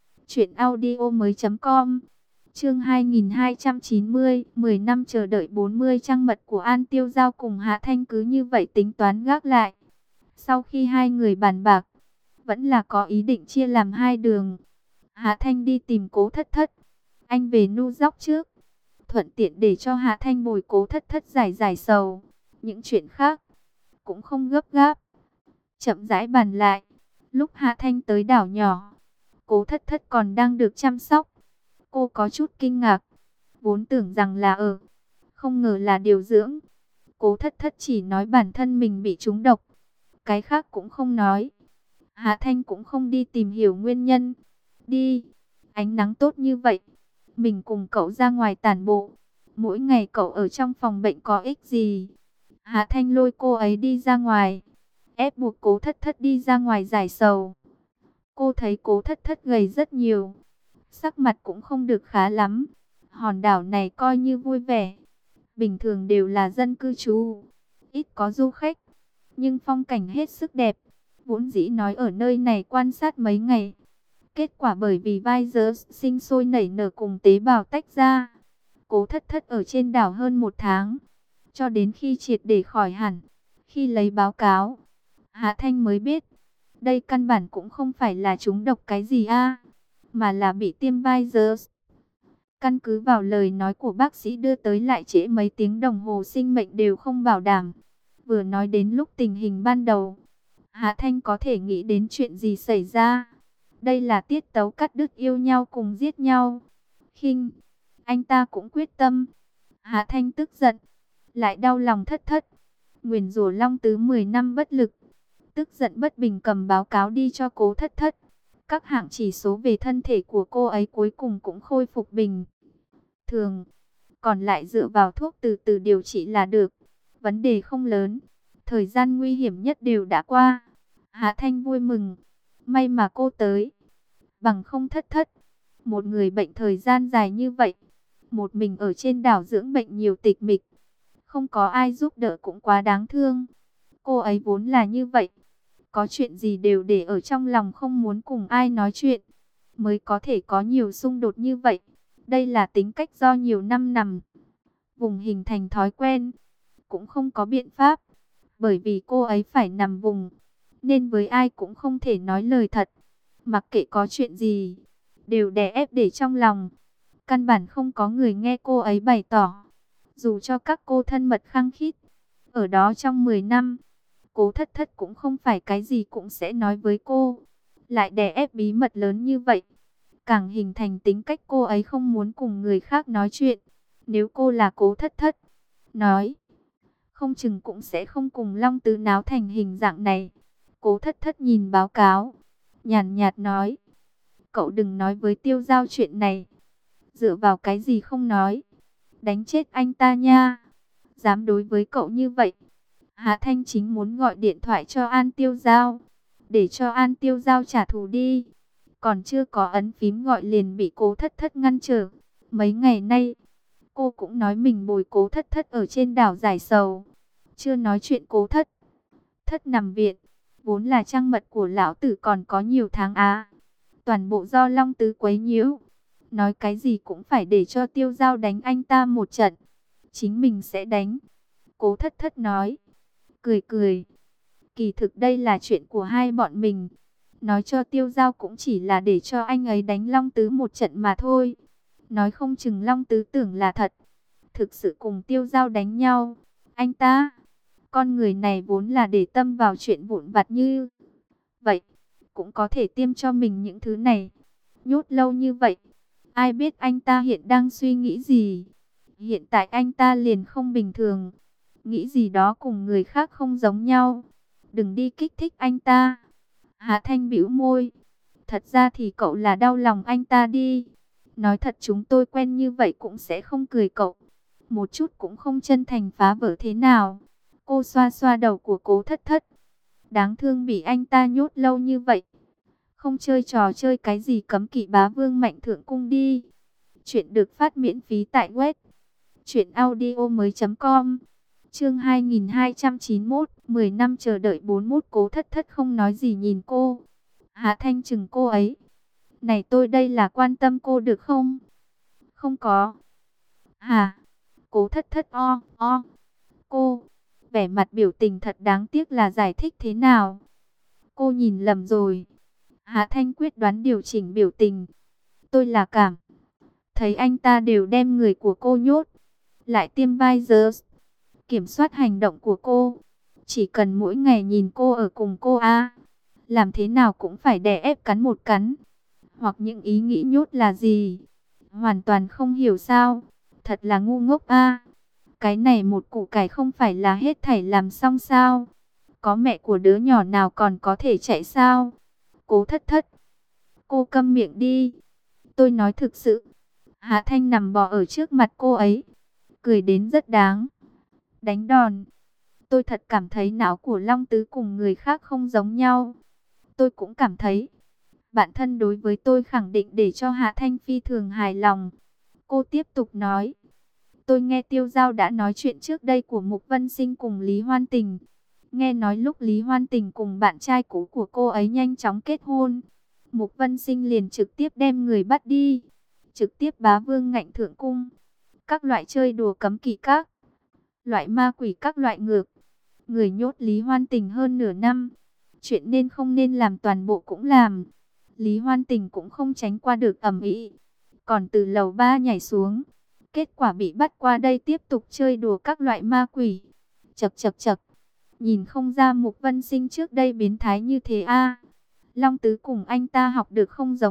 truyệnaudiomoi.com. Chương 2290, 10 năm chờ đợi 40. Trăng mật của An Tiêu Dao cùng Hạ Thanh cứ như vậy tính toán gác lại. Sau khi hai người bàn bạc, vẫn là có ý định chia làm hai đường. Hạ Thanh đi tìm Cố Thất Thất, anh về New York trước, thuận tiện để cho Hạ Thanh bồi Cố Thất Thất giải giải sầu. Những chuyện khác cũng không gấp gáp, chậm rãi bàn lại. Lúc Hạ Thanh tới đảo nhỏ, Cố Thất Thất còn đang được chăm sóc. Cô có chút kinh ngạc, vốn tưởng rằng là không ngờ là điều dưỡng. Cố Thất Thất chỉ nói bản thân mình bị trúng độc, cái khác cũng không nói. Hạ Thanh cũng không đi tìm hiểu nguyên nhân. Đi, ánh nắng tốt như vậy, mình cùng cậu ra ngoài tản bộ. Mỗi ngày cậu ở trong phòng bệnh có ích gì? Hạ Thanh lôi cô ấy đi ra ngoài, ép buộc Cố Thất Thất đi ra ngoài giải sầu. Cô thấy Cố Thất Thất gầy rất nhiều, sắc mặt cũng không được khá lắm. Hòn đảo này coi như vui vẻ, bình thường đều là dân cư trú, ít có du khách, nhưng phong cảnh hết sức đẹp. Vốn dĩ nói ở nơi này quan sát mấy ngày, kết quả bởi vì virus sinh sôi nảy nở cùng tế bào tách ra, Cố Thất Thất ở trên đảo hơn 1 tháng, cho đến khi triệt để khỏi hẳn. Khi lấy báo cáo, Hạ Thanh mới biết, đây căn bản cũng không phải là trúng độc cái gì mà là bị tiêm virus. Căn cứ vào lời nói của bác sĩ đưa tới lại trễ mấy tiếng đồng hồ, sinh mệnh đều không bảo đảm. Vừa nói đến lúc tình hình ban đầu, Hạ Thanh có thể nghĩ đến chuyện gì xảy ra. Đây là tiết tấu cắt đứt yêu nhau cùng giết nhau. Khinh, anh ta cũng quyết tâm. Hạ Thanh tức giận, lại đau lòng Thất Thất. Nguyền rủa Long Tứ 10 năm bất lực. Tức giận bất bình cầm báo cáo đi cho Cố Thất Thất. Các hạng chỉ số về thân thể của cô ấy cuối cùng cũng khôi phục bình thường. Còn lại dựa vào thuốc từ từ điều trị là được. Vấn đề không lớn. Thời gian nguy hiểm nhất đều đã qua. Hạ Thanh vui mừng. May mà cô tới. Bằng không Thất Thất, một người bệnh thời gian dài như vậy, một mình ở trên đảo dưỡng bệnh nhiều tịch mịch, không có ai giúp đỡ cũng quá đáng thương. Cô ấy vốn là như vậy, có chuyện gì đều để ở trong lòng, không muốn cùng ai nói chuyện, mới có thể có nhiều xung đột như vậy. Đây là tính cách do nhiều năm nằm vùng hình thành thói quen, cũng không có biện pháp. Bởi vì cô ấy phải nằm vùng, nên với ai cũng không thể nói lời thật. Mặc kệ có chuyện gì, đều đè ép để trong lòng. Căn bản không có người nghe cô ấy bày tỏ. Dù cho các cô thân mật khăng khít, ở đó trong 10 năm, Cố Thất Thất cũng không phải cái gì cũng sẽ nói với cô. Lại đè ép bí mật lớn như vậy, càng hình thành tính cách cô ấy không muốn cùng người khác nói chuyện. Nếu cô là Cố Thất Thất, nói, không chừng cũng sẽ không cùng Long Tứ náo thành hình dạng này. Cố Thất Thất nhìn báo cáo, nhàn nhạt nói, cậu đừng nói với Tiêu Giao chuyện này. Dựa vào cái gì không nói? Đánh chết anh ta nha. Dám đối với cậu như vậy. Hạ Thanh chính muốn gọi điện thoại cho An Tiêu Giao, để cho An Tiêu Giao trả thù đi. Còn chưa có ấn phím gọi liền bị Cố Thất Thất ngăn trở. Mấy ngày nay, cô cũng nói mình bồi Cố Thất Thất ở trên đảo giải sầu. Chưa nói chuyện Cố Thất Thất nằm viện, vốn là trăng mật của lão tử còn có nhiều tháng toàn bộ do Long Tứ quấy nhiễu. Nói cái gì cũng phải để cho Tiêu Giao đánh anh ta một trận. Chính mình sẽ đánh. Cố Thất Thất nói, cười cười. Kỳ thực đây là chuyện của hai bọn mình. Nói cho Tiêu Giao cũng chỉ là để cho anh ấy đánh Long Tứ một trận mà thôi. Nói không chừng Long Tứ tưởng là thật, thực sự cùng Tiêu Giao đánh nhau. Anh ta, con người này vốn là để tâm vào chuyện vụn vặt như vậy, cũng có thể tiêm cho mình những thứ này. Nhốt lâu như vậy, ai biết anh ta hiện đang suy nghĩ gì. Hiện tại anh ta liền không bình thường, nghĩ gì đó cùng người khác không giống nhau. Đừng đi kích thích anh ta. Hạ Thanh bĩu môi. Thật ra thì cậu là đau lòng anh ta đi. Nói thật chúng tôi quen như vậy cũng sẽ không cười cậu. Một chút cũng không chân thành phá vỡ thế nào. Cô xoa xoa đầu của Cố Thất Thất. Đáng thương bị anh ta nhốt lâu như vậy. Không chơi trò chơi cái gì cấm kỵ bá vương mạnh thượng cung đi. Chuyện được phát miễn phí tại web truyệnaudiomoi.com. Chương 2291, 10 năm chờ đợi 41. Cố Thất Thất không nói gì nhìn cô. Hạ Thanh chừng cô ấy. Này tôi đây là quan tâm cô được không? Không có. Hả? Cố Thất Thất o. Cô vẻ mặt biểu tình thật đáng tiếc là giải thích thế nào. Cô nhìn lầm rồi. Hạ Thanh quyết đoán điều chỉnh biểu tình. Tôi là cảm thấy anh ta đều đem người của cô nhốt, lại tiêm Visors, kiểm soát hành động của cô. Chỉ cần mỗi ngày nhìn cô ở cùng cô làm thế nào cũng phải đè ép cắn một cắn. Hoặc những ý nghĩ nhốt là gì? Hoàn toàn không hiểu sao? Thật là ngu ngốc Cái này một củ cải không phải là hết thảy làm xong sao? Có mẹ của đứa nhỏ nào còn có thể chạy sao? Cố Thất Thất, cô câm miệng đi. Tôi nói thực sự. Hạ Thanh nằm bò ở trước mặt cô ấy, cười đến rất đáng đánh đòn. Tôi thật cảm thấy não của Long Tứ cùng người khác không giống nhau. Tôi cũng cảm thấy bản thân đối với tôi khẳng định để cho Hạ Thanh phi thường hài lòng. Cô tiếp tục nói. Tôi nghe Tiêu Giao đã nói chuyện trước đây của Mục Vân Sinh cùng Lý Hoan Tình. Nghe nói lúc Lý Hoan Tình cùng bạn trai cũ của cô ấy nhanh chóng kết hôn, Mục Vân Sinh liền trực tiếp đem người bắt đi, trực tiếp bá vương ngạnh thượng cung. Các loại chơi đùa cấm kỵ, các loại ma quỷ, các loại ngược. Người nhốt Lý Hoan Tình hơn nửa năm. Chuyện nên không nên làm toàn bộ cũng làm. Lý Hoan Tình cũng không tránh qua được ầm ĩ, còn từ lầu 3 nhảy xuống. Kết quả bị bắt qua đây tiếp tục chơi đùa các loại ma quỷ. Chậc chậc chậc. Nhìn không ra Mục Vân Sinh trước đây biến thái như thế Long Tứ cùng anh ta học được không giống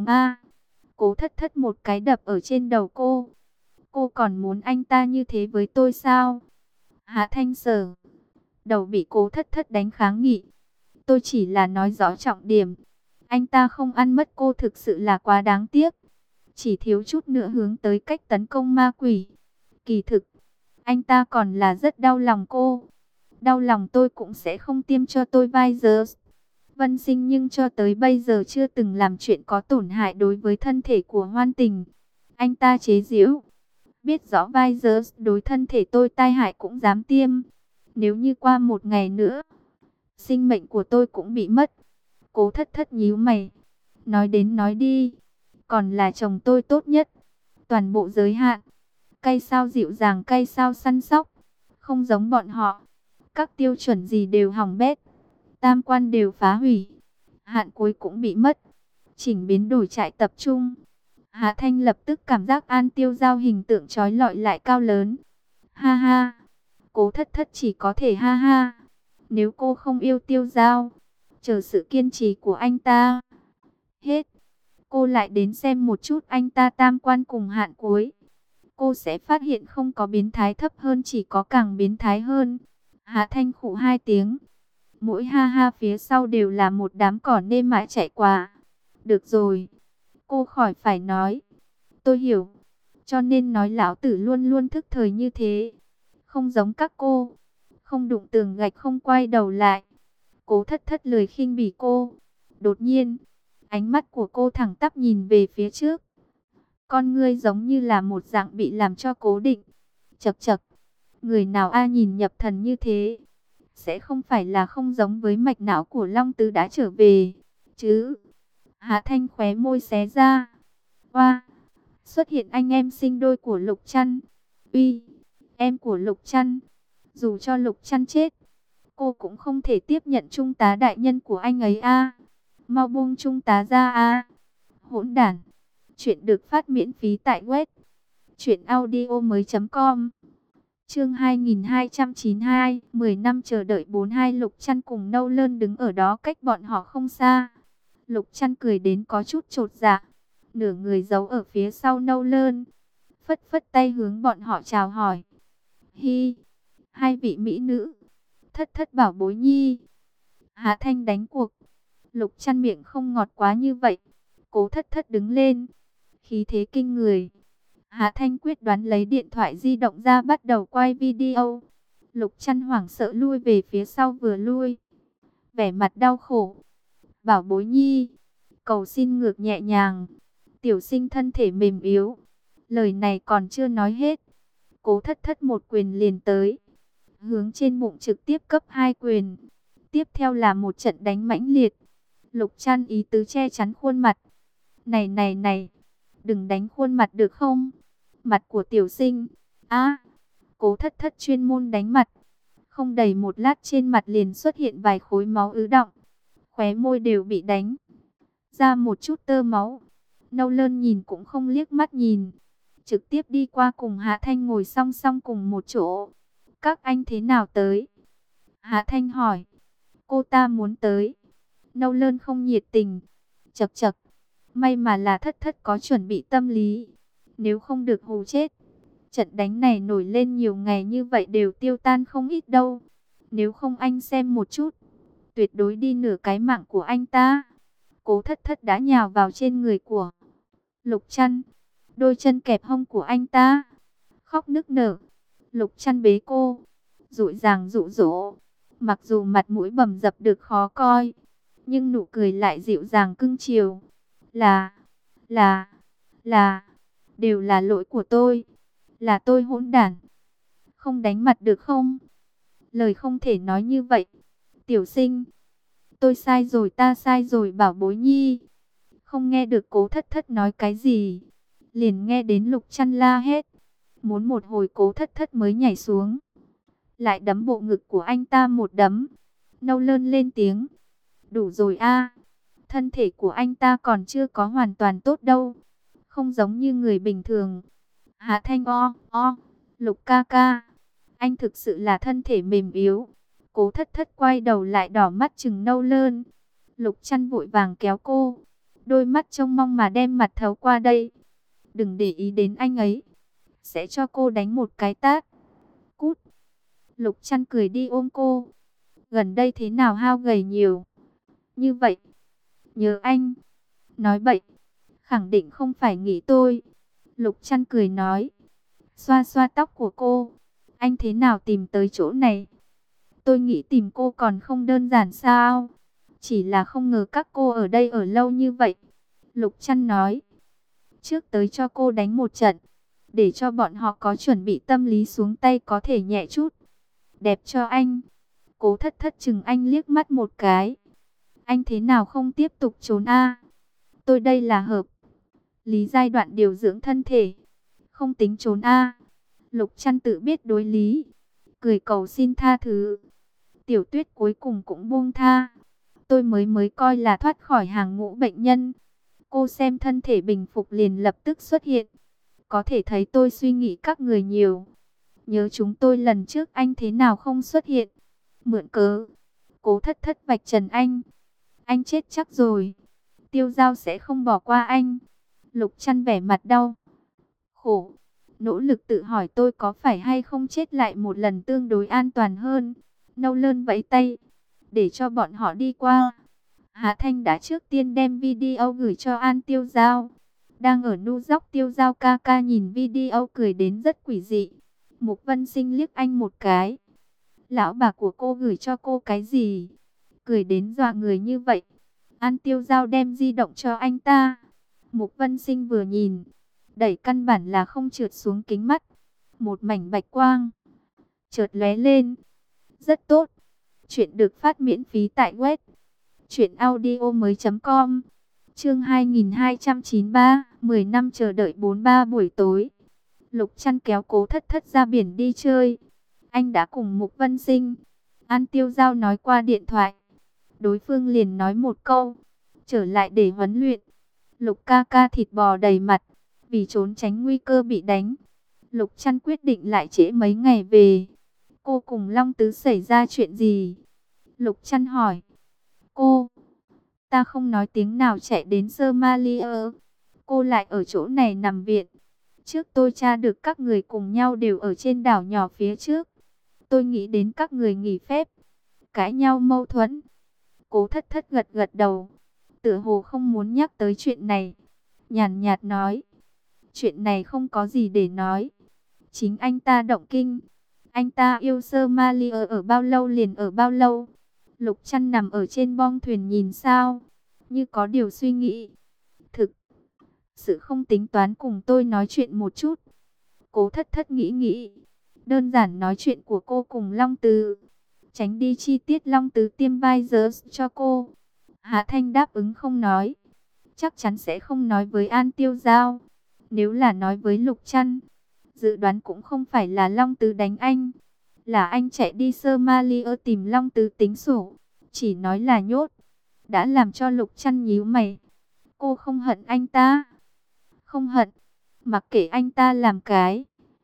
Cố Thất Thất một cái đập ở trên đầu cô. Cô còn muốn anh ta như thế với tôi sao? Hạ Thanh sờ đầu bị Cố Thất Thất đánh kháng nghị. Tôi chỉ là nói rõ trọng điểm. Anh ta không ăn mất cô thực sự là quá đáng tiếc. Chỉ thiếu chút nữa hướng tới cách tấn công ma quỷ. Kỳ thực, anh ta còn là rất đau lòng cô. Đau lòng tôi cũng sẽ không tiêm cho tôi Visors. Vân Sinh nhưng cho tới bây giờ chưa từng làm chuyện có tổn hại đối với thân thể của Hoan Tình. Anh ta chế giễu. Biết rõ Visors đối thân thể tôi tai hại cũng dám tiêm. Nếu như qua một ngày nữa, sinh mệnh của tôi cũng bị mất. Cố Thất Thất nhíu mày. Nói đến nói đi, còn là chồng tôi tốt nhất. Toàn bộ giới hạn. Cay sao dịu dàng, cay sao săn sóc. Không giống bọn họ. Các tiêu chuẩn gì đều hỏng bét. Tam quan đều phá hủy. Hạn cuối cũng bị mất. Chỉnh biến đổi trại tập trung. Hạ Thanh lập tức cảm giác An Tiêu Giao hình tượng trói lọi lại cao lớn. Ha ha. Cố Thất Thất chỉ có thể ha ha. Nếu cô không yêu Tiêu Giao, chờ sự kiên trì của anh ta hết, cô lại đến xem một chút anh ta tam quan cùng hạn cuối. Cô sẽ phát hiện không có biến thái thấp hơn, chỉ có càng biến thái hơn. Hạ Thanh khụ hai tiếng. Mỗi ha ha phía sau đều là một đám cỏ nêm mãi chạy qua. Được rồi, cô khỏi phải nói. Tôi hiểu. Cho nên nói lão tử luôn luôn thức thời như thế. Không giống các cô. Không đụng tường gạch không quay đầu lại. Cố Thất Thất lười khinh bỉ cô. Đột nhiên, ánh mắt của cô thẳng tắp nhìn về phía trước. Con ngươi giống như là một dạng bị làm cho cố định. Chậc chậc. Người nào nhìn nhập thần như thế, sẽ không phải là không giống với mạch não của Long Tứ đã trở về, chứ? Hạ Thanh khóe môi xé ra. Oa, xuất hiện anh em sinh đôi của Lục Trăn. Uy, em của Lục Trăn. Dù cho Lục Trăn chết, cô cũng không thể tiếp nhận trung tá đại nhân của anh ấy Mau buông trung tá ra Hỗn đản. Chuyện được phát miễn phí tại web truyệnaudiomoi.com. Chương 2292, 10 năm chờ đợi 42. Lục Trăn cùng Nâu Lơn đứng ở đó cách bọn họ không xa. Lục Trăn cười đến có chút chột dạ, nửa người giấu ở phía sau Nâu Lơn, phất phất tay hướng bọn họ chào hỏi. Hi, hai vị mỹ nữ, Thất Thất bảo bối nhi. Hạ Thanh đánh cuộc. Lục Trăn miệng không ngọt quá như vậy. Cố Thất Thất đứng lên, khí thế kinh người. Hạ Thanh quyết đoán lấy điện thoại di động ra bắt đầu quay video. Lục Trăn hoảng sợ lui về phía sau vừa lui, vẻ mặt đau khổ. Bảo bối nhi, cầu xin ngược nhẹ nhàng. Tiểu sinh thân thể mềm yếu. Lời này còn chưa nói hết, Cố Thất Thất một quyền liền tới, hướng trên bụng trực tiếp cấp 2 quyền. Tiếp theo là một trận đánh mãnh liệt. Lục Trăn ý tứ che chắn khuôn mặt. Này này này, đừng đánh khuôn mặt được không? Mặt của tiểu sinh. Cố Thất Thất chuyên môn đánh mặt. Không đầy một lát trên mặt liền xuất hiện vài khối máu ứ đọng. Khóe môi đều bị đánh ra một chút tơ máu. Nâu Lơn nhìn cũng không liếc mắt nhìn, trực tiếp đi qua cùng Hạ Thanh ngồi song song cùng một chỗ. Các anh thế nào tới? Hạ Thanh hỏi. Cô ta muốn tới. Nâu Lơn không nhiệt tình. Chậc chậc. May mà là thất thất có chuẩn bị tâm lý. Nếu không được hù chết. Trận đánh này nổi lên nhiều ngày như vậy đều tiêu tan không ít đâu. Nếu không anh xem một chút. Tuyệt đối đi nửa cái mạng của anh ta. Cố thất thất đã nhào vào trên người của Lục Trăn. Đôi chân kẹp hông của anh ta. Khóc nức nở. Lục Trăn bế cô. Dụi dàng dụ dỗ. Mặc dù mặt mũi bầm dập được khó coi, nhưng nụ cười lại dịu dàng cưng chiều. Là, đều là lỗi của tôi. Là tôi hỗn đản. Không đánh mặt được không? Lời không thể nói như vậy. Tiểu Sinh, tôi sai rồi, ta sai rồi bảo bối nhi. Không nghe được Cố thất thất nói cái gì. Liền nghe đến Lục Trăn la hét. Muốn một hồi Cố thất thất mới nhảy xuống. Lại đấm bộ ngực của anh ta một đấm. Nâu Lơn lên tiếng. Đủ rồi a. Thân thể của anh ta còn chưa có hoàn toàn tốt đâu. Không giống như người bình thường. Hạ Thanh Lục ca ca. Anh thực sự là thân thể mềm yếu. Cố thất thất quay đầu lại đỏ mắt chừng Nâu Lơn. Lục Trăn vội vàng kéo cô. Đôi mắt trông mong mà đem mặt thấu qua đây. Đừng để ý đến anh ấy. Sẽ cho cô đánh một cái tát. Cút. Lục Trăn cười đi ôm cô. Gần đây thế nào hao gầy nhiều như vậy? Nhớ anh. Nói bậy. Khẳng định không phải nghĩ tôi. Lục Trăn cười nói. Xoa xoa tóc của cô. Anh thế nào tìm tới chỗ này? Tôi nghĩ tìm cô còn không đơn giản sao? Chỉ là không ngờ các cô ở đây ở lâu như vậy. Lục Trăn nói. Trước tới cho cô đánh một trận. Để cho bọn họ có chuẩn bị tâm lý xuống tay có thể nhẹ chút. Đẹp cho anh. Cố thất thất chừng anh liếc mắt một cái. Anh thế nào không tiếp tục trốn a? Tôi đây là hợp lý giai đoạn điều dưỡng thân thể. Không tính trốn a. Lục Trăn tự biết đối lý. Cười cầu xin tha thứ. Tiểu Tuyết cuối cùng cũng buông tha. Tôi mới coi là thoát khỏi hàng ngũ bệnh nhân. Cô xem thân thể bình phục liền lập tức xuất hiện. Có thể thấy tôi suy nghĩ các người nhiều. Nhớ chúng tôi lần trước anh thế nào không xuất hiện. Mượn cớ. Cố thất thất vạch trần anh. Anh chết chắc rồi. Tiêu Giao sẽ không bỏ qua anh. Lục Trăn vẻ mặt đau khổ. Nỗ lực tự hỏi tôi có phải hay không chết lại một lần tương đối an toàn hơn. Nâu Lơn vẫy tay. Để cho bọn họ đi qua. Hạ Thanh đã trước tiên đem video gửi cho An Tiêu Giao. Đang ở nu dóc Tiêu Giao ca ca nhìn video cười đến rất quỷ dị. Mục Vân Sinh liếc anh một cái. Lão bà của cô gửi cho cô cái gì? Cười đến dọa người như vậy. An Tiêu Giao đem di động cho anh ta. Mục Vân Sinh vừa nhìn. Đẩy căn bản là không trượt xuống kính mắt. Một mảnh bạch quang. Chợt lóe lên. Rất tốt. Chuyện được phát miễn phí tại web. truyệnaudiomoi.com. Chương 2293. 10 năm chờ đợi 43 buổi tối. Lục Trăn kéo Cố thất thất ra biển đi chơi. Anh đã cùng Mục Vân Sinh, An Tiêu Giao nói qua điện thoại. Đối phương liền nói một câu. Trở lại để huấn luyện. Lục ca ca thịt bò đầy mặt. Vì trốn tránh nguy cơ bị đánh, Lục Trăn quyết định lại trễ mấy ngày về. Cô cùng Long Tứ xảy ra chuyện gì? Lục Trăn hỏi. Ta không nói tiếng nào chạy đến Somalia. Cô lại ở chỗ này nằm viện. Trước tôi tra được các người cùng nhau đều ở trên đảo nhỏ phía trước. Tôi nghĩ đến các người nghỉ phép, cãi nhau mâu thuẫn. Cố thất thất gật gật đầu. Tựa hồ không muốn nhắc tới chuyện này. Nhàn nhạt nói. Chuyện này không có gì để nói. Chính anh ta động kinh. Anh ta yêu Somalia ở bao lâu liền ở bao lâu. Lục Trăn nằm ở trên bong thuyền nhìn sao, như có điều suy nghĩ. Thực sự không tính toán cùng tôi nói chuyện một chút. Cố thất thất nghĩ. Đơn giản nói chuyện của cô cùng Long Tứ. Tránh đi chi tiết Long Tứ tiêm Pfizer cho cô. Hạ Thanh đáp ứng không nói. Chắc chắn sẽ không nói với An Tiêu Giao. Nếu là nói với Lục Trăn, dự đoán cũng không phải là Long Tứ đánh anh. Là anh chạy đi Somalia tìm Long Tứ tính sổ. Chỉ nói là nhốt. Đã làm cho Lục Trăn nhíu mày. Cô không hận anh ta. Không hận. Mặc kệ anh ta làm cái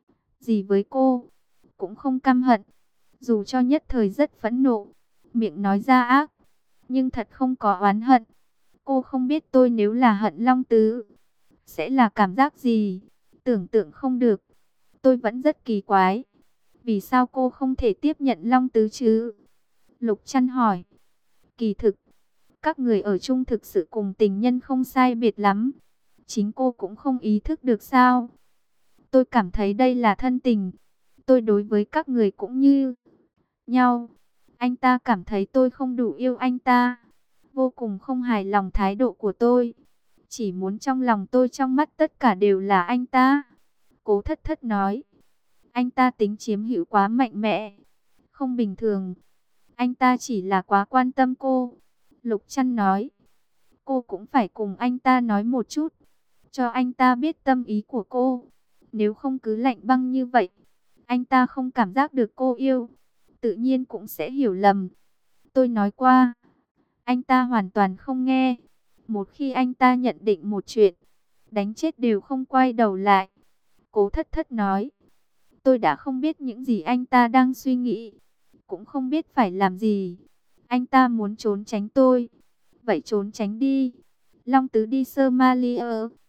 gì với cô, cũng không căm hận. Dù cho nhất thời rất phẫn nộ, miệng nói ra ác, nhưng thật không có oán hận. Cô không biết tôi nếu là hận Long Tứ, sẽ là cảm giác gì. Tưởng tượng không được. Tôi vẫn rất kỳ quái. Vì sao cô không thể tiếp nhận Long Tứ chứ? Lục Trăn hỏi. Kỳ thực, các người ở chung thực sự cùng tình nhân không sai biệt lắm. Chính cô cũng không ý thức được sao? Tôi cảm thấy đây là thân tình. Tôi đối với các người cũng như nhau. Anh ta cảm thấy tôi không đủ yêu anh ta. Vô cùng không hài lòng thái độ của tôi. Chỉ muốn trong lòng tôi trong mắt tất cả đều là anh ta. Cố Thất Thất nói. Anh ta tính chiếm hữu quá mạnh mẽ. Không bình thường. Anh ta chỉ là quá quan tâm cô. Lục Trăn nói. Cô cũng phải cùng anh ta nói một chút. Cho anh ta biết tâm ý của cô. Nếu không cứ lạnh băng như vậy, anh ta không cảm giác được cô yêu, tự nhiên cũng sẽ hiểu lầm. Tôi nói qua, anh ta hoàn toàn không nghe. Một khi anh ta nhận định một chuyện, đánh chết đều không quay đầu lại. Cố Thất Thất nói, tôi đã không biết những gì anh ta đang suy nghĩ, cũng không biết phải làm gì. Anh ta muốn trốn tránh tôi, vậy trốn tránh đi. Long Tứ đi Somalia,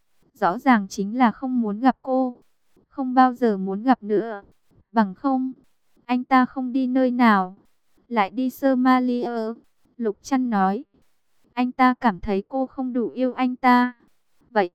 rõ ràng chính là không muốn gặp cô, không bao giờ muốn gặp nữa. Bằng không, anh ta không đi nơi nào, lại đi Somalia. Lục Trăn nói, anh ta cảm thấy cô không đủ yêu anh ta. Vậy,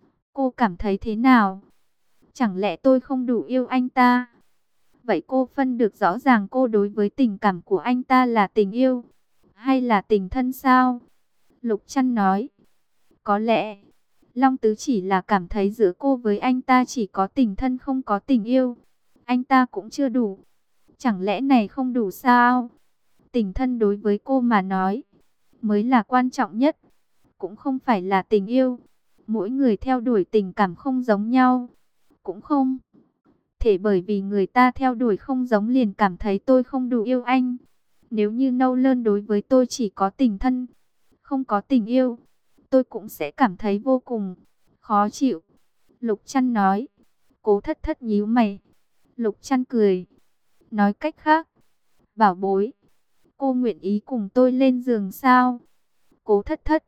cô cảm thấy thế nào? Chẳng lẽ tôi không đủ yêu anh ta? Vậy cô phân được rõ ràng cô đối với tình cảm của anh ta là tình yêu, hay là tình thân sao? Lục Trăn nói, có lẽ Long Tứ chỉ là cảm thấy giữa cô với anh ta chỉ có tình thân không có tình yêu. Anh ta cũng chưa đủ. Chẳng lẽ này không đủ sao? Tình thân đối với cô mà nói mới là quan trọng nhất. Cũng không phải là tình yêu. Mỗi người theo đuổi tình cảm không giống nhau. Cũng không thể bởi vì người ta theo đuổi không giống liền cảm thấy tôi không đủ yêu anh. Nếu như Nâu Lơn đối với tôi chỉ có tình thân, không có tình yêu, tôi cũng sẽ cảm thấy vô cùng khó chịu. Lục Trăn nói. Cố Thất Thất nhíu mày. Lục Trăn cười. Nói cách khác, bảo bối, cô nguyện ý cùng tôi lên giường sao? Cố Thất Thất.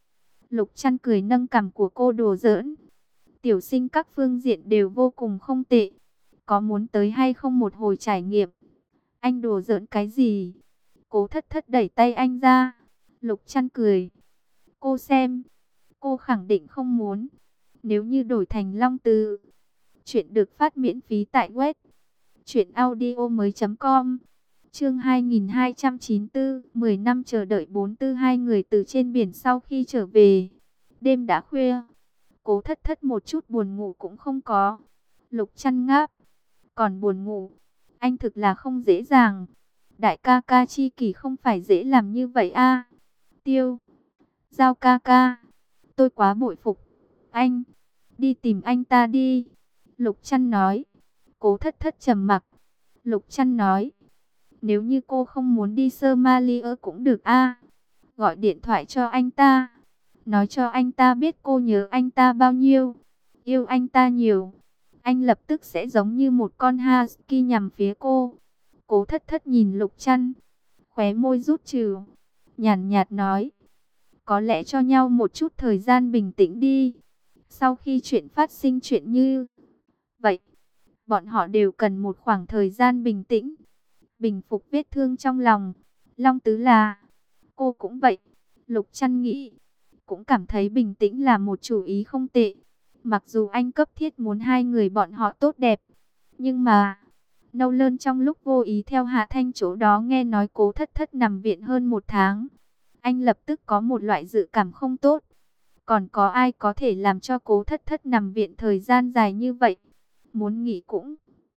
Lục Trăn cười nâng cằm của cô đùa giỡn. Tiểu sinh các phương diện đều vô cùng không tệ. Có muốn tới hay không một hồi trải nghiệm? Anh đùa giỡn cái gì? Cố Thất Thất đẩy tay anh ra. Lục Trăn cười. Cô xem, cô khẳng định không muốn. Nếu như đổi thành Long Tứ. Chuyện được phát miễn phí tại web truyệnaudiomoi.com. Chương 2294, 10 năm chờ đợi 442 người từ trên biển sau khi trở về. Đêm đã khuya, Cố Thất Thất một chút buồn ngủ cũng không có. Lục Trăn ngáp, còn buồn ngủ, anh thực là không dễ dàng. Đại ca ca chi kỷ không phải dễ làm như vậy a. Tiêu, Giao ca ca, tôi quá bội phục anh, đi tìm anh ta đi. Lục Trăn nói. Cố Thất Thất trầm mặc. Lục Trăn nói, nếu như cô không muốn đi Somalia cũng được a. Gọi điện thoại cho anh ta, nói cho anh ta biết cô nhớ anh ta bao nhiêu, yêu anh ta nhiều. Anh lập tức sẽ giống như một con husky nhằm phía cô. Cố Thất Thất nhìn Lục Trăn, khóe môi rút trừ, nhàn nhạt nói, có lẽ cho nhau một chút thời gian bình tĩnh đi. Sau khi chuyện phát sinh chuyện như vậy, bọn họ đều cần một khoảng thời gian bình tĩnh, bình phục vết thương trong lòng. Long Tứ là, cô cũng vậy. Lục Trăn nghĩ, cũng cảm thấy bình tĩnh là một chủ ý không tệ. Mặc dù anh cấp thiết muốn hai người bọn họ tốt đẹp, nhưng mà Nâu Lơn trong lúc vô ý theo Hạ Thanh chỗ đó nghe nói Cố Thất Thất nằm viện hơn 1 tháng. Anh lập tức có một loại dự cảm không tốt. Còn có ai có thể làm cho Cố Thất Thất nằm viện thời gian dài như vậy? Muốn nghỉ cũng